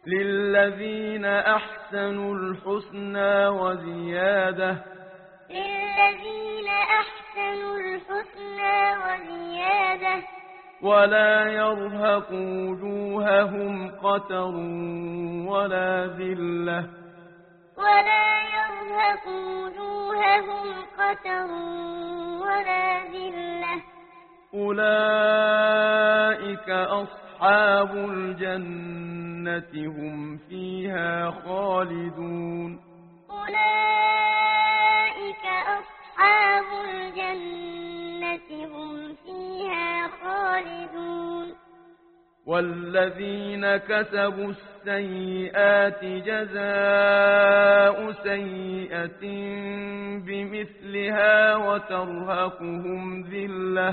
للذين أحسنوا الحسنى وزيادة للذين أحسنوا الحسنى وزيادة ولا يرهق وجوههم قتر ولا ذلة ولا يرهق وجوههم قتر ولا ذلة أولئك أصحاب الجنة هم فيها خالدون أولئك أصحاب الجنة هم فيها خالدون والذين كسبوا السيئات جزاء سيئة بمثلها وترهقهم ذلة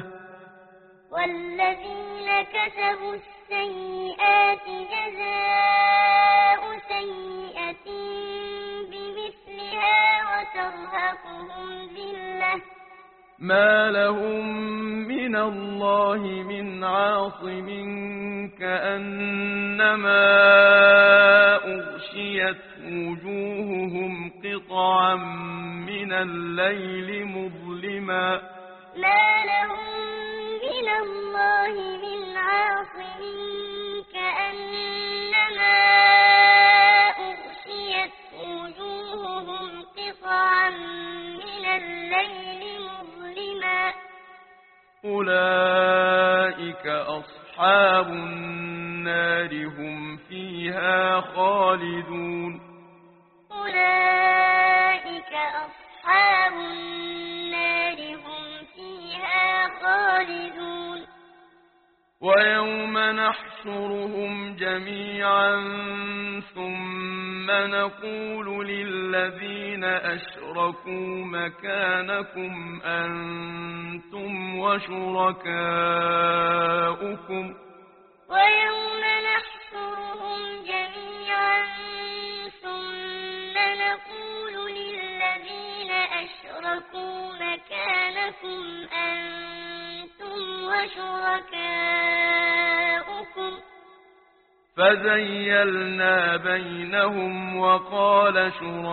والذين كسبوا السيئات جزاء سيئة بمثلها وترهقهم ذلة ما لهم من الله من عاصم كأنما أغشيت وجوههم قطعا من الليل مظلما ما لهم من الله من عاصم كأنما أغشيت وجوههم قطعا من الليل مظلما أولئك أصحاب النار هم فيها خالدون أولئك أصحاب النار هم فيها خالدون ويوم نحشرهم جميعا ثم نقول للذين أشركوا مكانكم أنتم وشركاؤكم ويوم نحشرهم جميعا ثم نقول للذين أشركوا مكانكم أنتم وشركاؤكم فزيلنا بينهم وقال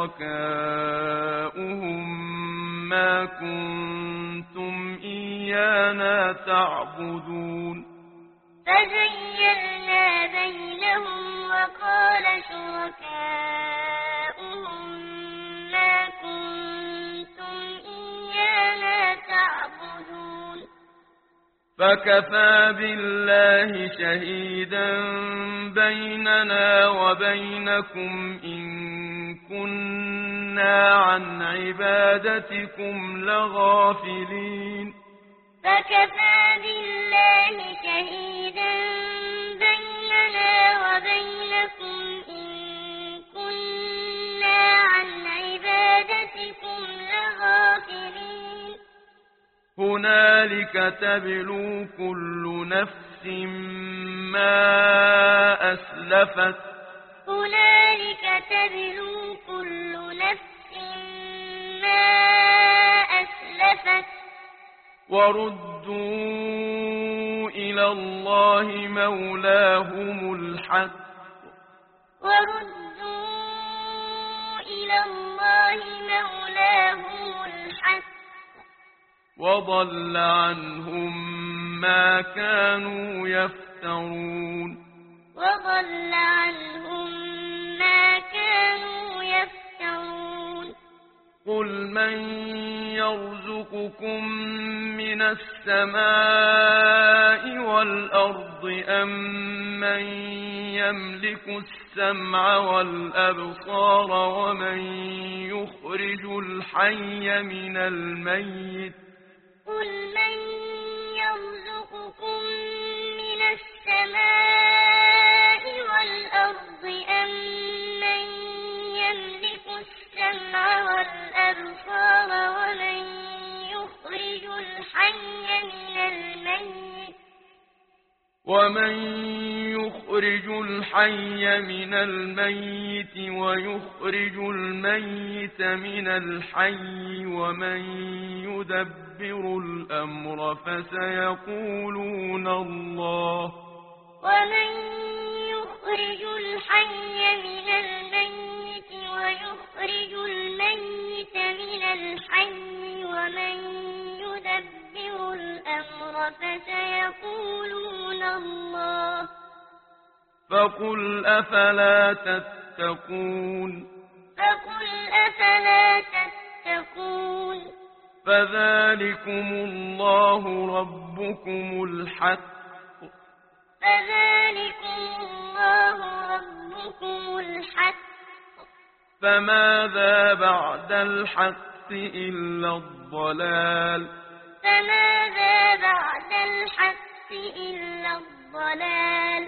شركاؤهم ما كنتم إيانا تعبدون فزيلنا بينهم وقال شركاؤهم ما كنتم إيانا تعبدون فكفى بالله شهيدا بيننا وبينكم إن كنا عن عبادتكم لغافلين فكفى بالله شهيدا بيننا وبينكم إن كنا عن عبادتكم لغافلين هنالك تبلو كل نفس ما أسلفت هنالك تبلو كل نفس ما أسلفت وردوا إلى الله مولاهم الحق وردوا إلى الله مولاهم الحق وضل عنهم ما كانوا يفترون وضل عنهم ما كانوا يفترون قل من يرزقكم من السماء والأرض أم من يملك السمع والأبصار ومن يخرج الحي من الميت قل من يرزقكم من السماء والأرض أم من يملك السمع والأبصار ومن يخرج الحي من الميت ويخرج الميت من الحي ومن يدبر الأمر فسيقولون الله ومن يخرج الحي فقل أفلا تتقون فقل أفلا تتقون فذلكم الله ربكم الحق فذلكم الله ربكم الحق فماذا بعد الحق إلا الضلال فماذا بعد الحق إلا الضلال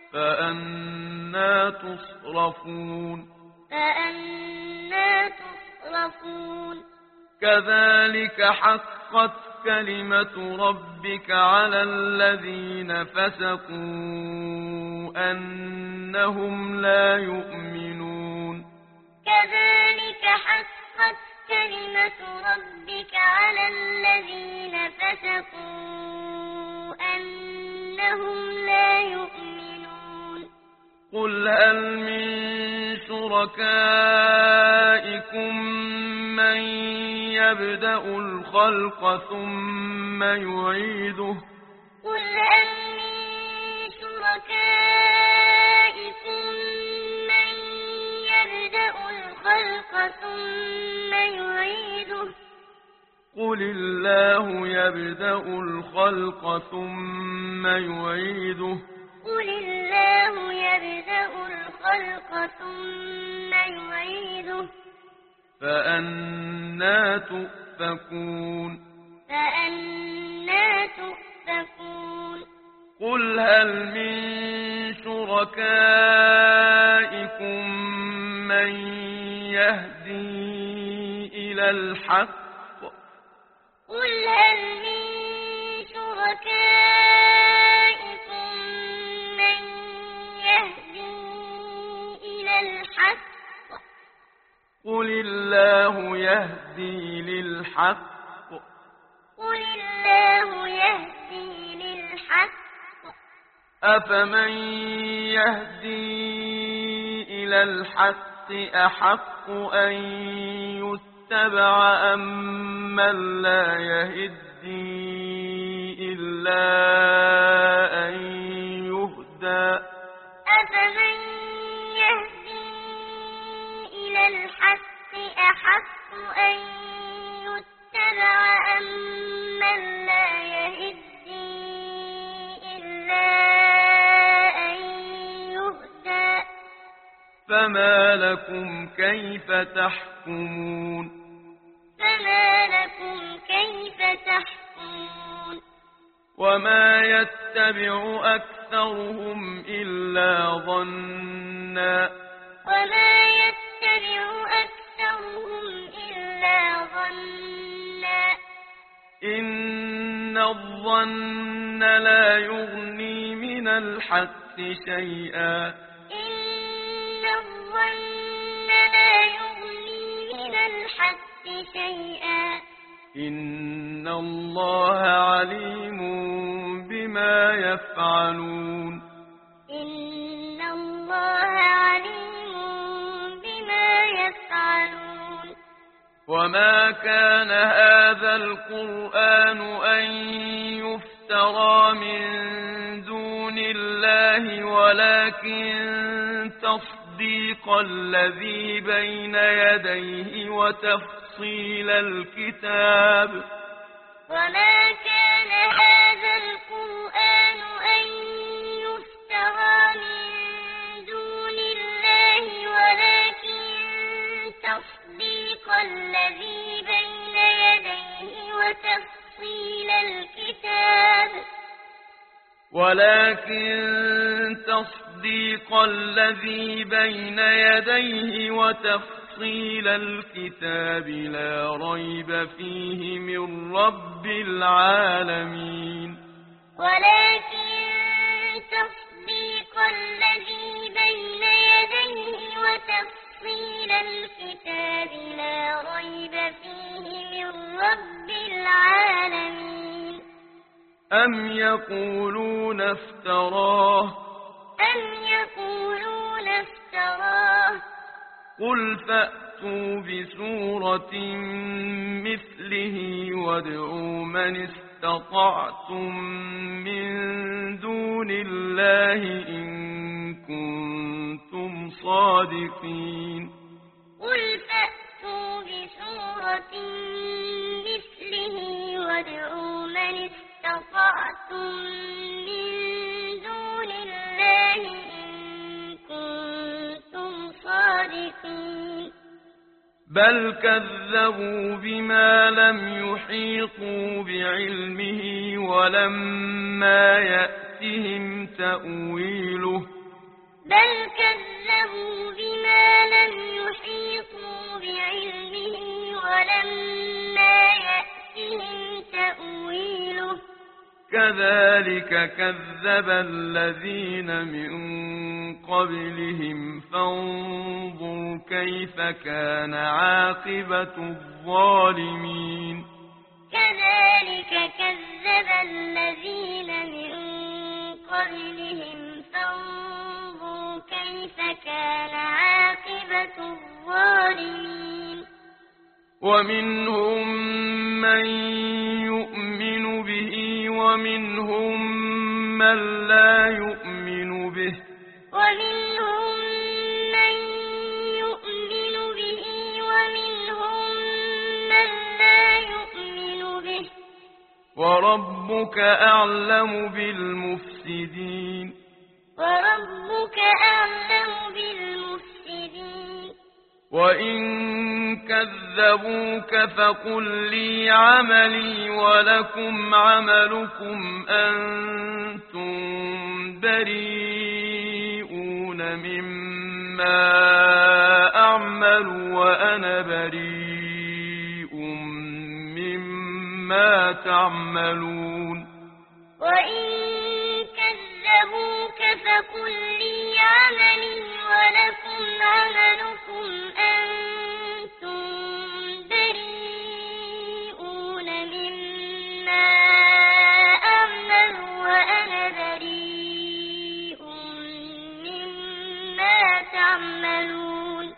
فأنى تصرفون فأنى تصرفون كذلك حقت كلمة ربك على الذين فسقوا أنهم لا يؤمنون كذلك حقت كلمة ربك على الذين فسقوا أنهم لا يؤمنون قل هل من شركائكم من يبدأ الخلق ثم يعيده قل هل من شركائكم من يبدأ الخلق ثم يعيده قل الله يبدأ الخلق ثم يعيده قل الله يبدأ الخلق ثم يعيده فأنى تؤفكون فأنى تؤفكون قل هل من شركائكم من يهدي إلى الحق قل هل من شركائكم من يهدي إلى الحق قل الله يهدي للحق قل الله يهدي للحق أفمن يهدي إلى الحق أحق أن يتبع أم من لا يهدي إلا أن يهدى أفمن يهدي إلى الحق أحق أن يتبع أم من لا يهدي إلا أن يهدى فما لكم كيف تحكمون فما لكم كيف تحكمون وما يتبع أكثرهم إلا ظنا وما يتبع أكثرهم إلا ظنا إن الظن لا يغني من الحق شيئا إن الظن لا يغني من الحق شيئا إن الله عليم بما يفعلون إن الله عليم بما يفعلون وما كان هذا القرآن أن يفترى من دون الله ولكن تصديق الذي بين يديه وتفصيل الكتاب وما كان هذا القرآن أن يفترى من دون الله ولكن تصديق الذي بين يديه وتفصيل الكتاب لا ريب فيه من رب العالمين ولكن تصديق الذي بين يديه وتفصيل الكتاب لا ريب فيه من رب العالمين أم يقولون افتراه قل فأتوا بسورة مثله وادعوا من استطعتم من دون الله إن كنتم صادقين قل فأتوا بسورة مثله وادعوا من استطعتم من دون الله إن كنتم صادقين بل كذبوا بما لم يحيطوا بعلمه ولما يأتهم تأويله بل كذبوا بما لم يحيطوا بعلمه ولما يأتهم تأويله كذلك كذب الذين من قبلهم فانظر كيف كان عاقبة الظالمين كذلك كذب الذين من قبلهم فانظر كيف كان عاقبة الظالمين ومنهم من يؤمن به ومنهم من لا يؤمن به ومنهم من يؤمن به ومنهم من لا يؤمن به وربك أعلم بالمفسدين وربك أعلم بالمفسدين وإن كذبوك فقل لي عملي ولكم عملكم أنتم بريئون مما أعمل وأنا بريء مما تعملون وإن كذبوك فقل لي عملي ولكم عملكم أنتم بريئون مما أعمل وأنا بريء مما تعملون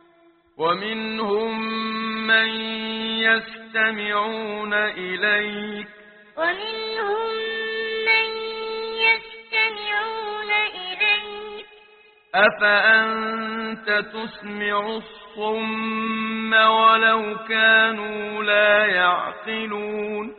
ومنهم من يستمعون إليك ومنهم من يستمعون إليك أفأنت تسمع الصم ولو كانوا لا يعقلون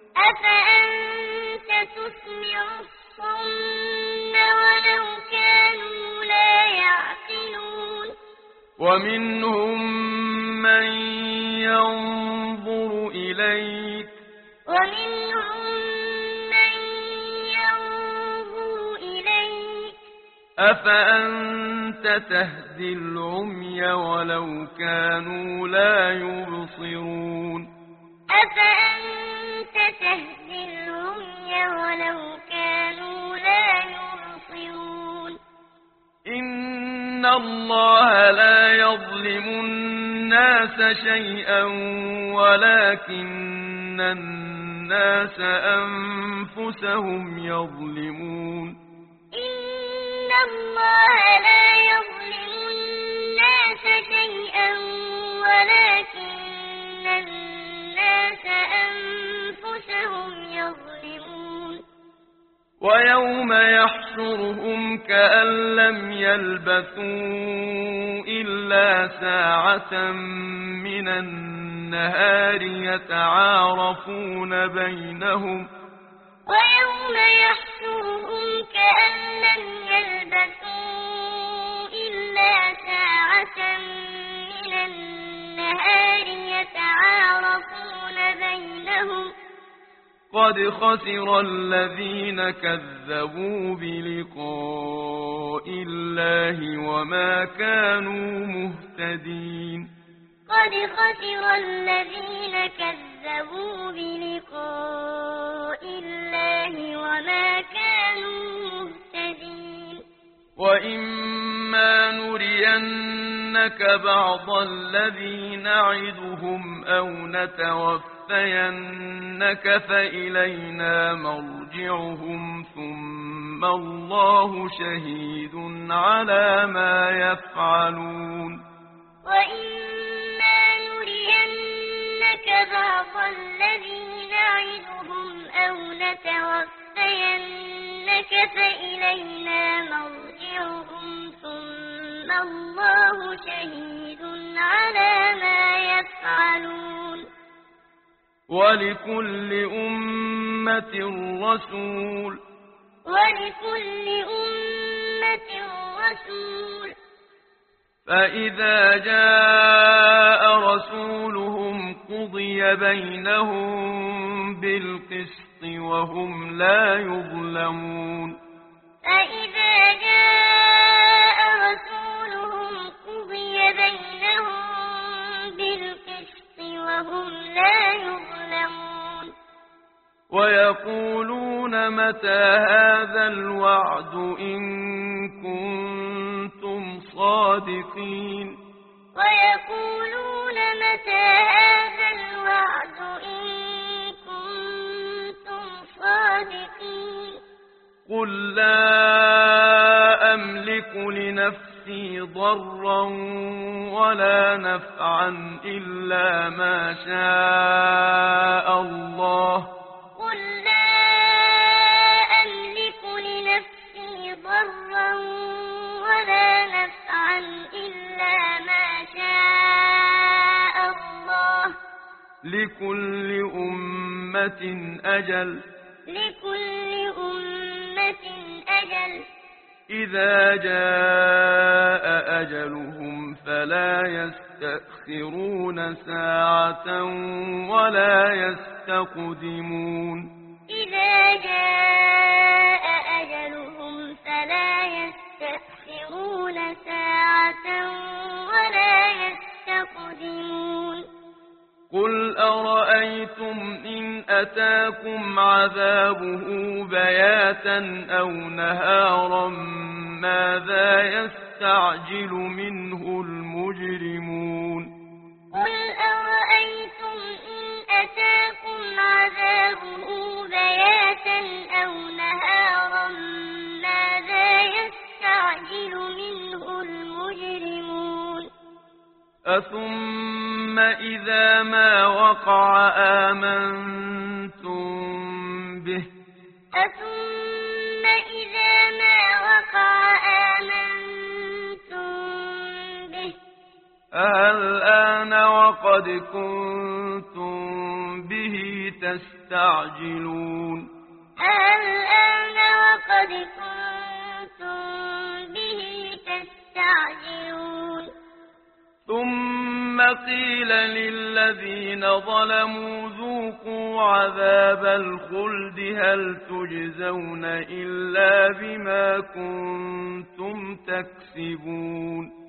أفأنت تسمع الصم ولو كانوا لا يعقلون ومنهم من ينظر إليك ومنهم من ينظر إليك أفأنت تهدي العمي ولو كانوا لا يبصرون أفأنت تهدي العمي ولو كانوا لا يبصرون إن الله لا يظلم الناس شيئا ولكن الناس أنفسهم يظلمون إن الله لا يظلم الناس شيئا ولكن الناس أنفسهم يظلمون ويوم يحشرهم كأن لم يلبثوا إلا ساعة من النهار يتعارفون بينهم ويوم يحشرهم كأن لم يلبثوا إلا ساعة من النهار يتعارفون بينهم قد خسر الذين كذبوا بلقاء الله وما كانوا مهتدين قد خسر الذين كذبوا بلقاء الله وما كانوا مهتدين وإما نرينك بعض الذي نعدهم أو نتوفينك فإلينا مرجعهم ثم الله شهيد على ما يفعلون وإما نرينك بعض الذي نعدهم أو نتوفينك فإلينا مرجعهم مرجعهم ثم الله شهيد على ما يفعلون ولكل أمة رسول فإذا جاء رسولهم قضي بينهم بالقسط وهم لا يظلمون فإذا جاء رسولهم قضي بينهم بالقسط وهم لا يظلمون ويقولون متى هذا الوعد إن كنتم صادقين ويقولون متى هذا الوعد إن كنتم صادقين قل لا أملك لنفسي ضرا ولا نفعا إلا ما شاء الله قل لا أملك لنفسي ضرا ولا نفعا إلا ما شاء الله لكل أمة أجل إذا جاء أجلهم فلا يستأخرون ساعة ولا يستقدمون إذا جاء أجلهم فلا يستأخرون ساعة ولا يستقدمون قل أرأيتم إن أتاكم عذابه بياتا أو نهارا ماذا يستعجل منه المجرمون قل أرأيتم إن أتاكم عذابه بياتا أو نهارا ماذا يستعجل منه المجرمون أثم إذا ما وقع آمنتم به الآن وقد كنتم به تستعجلون ثم قيل للذين ظلموا ذوقوا عذاب الخلد هل تجزون إلا بما كنتم تكسبون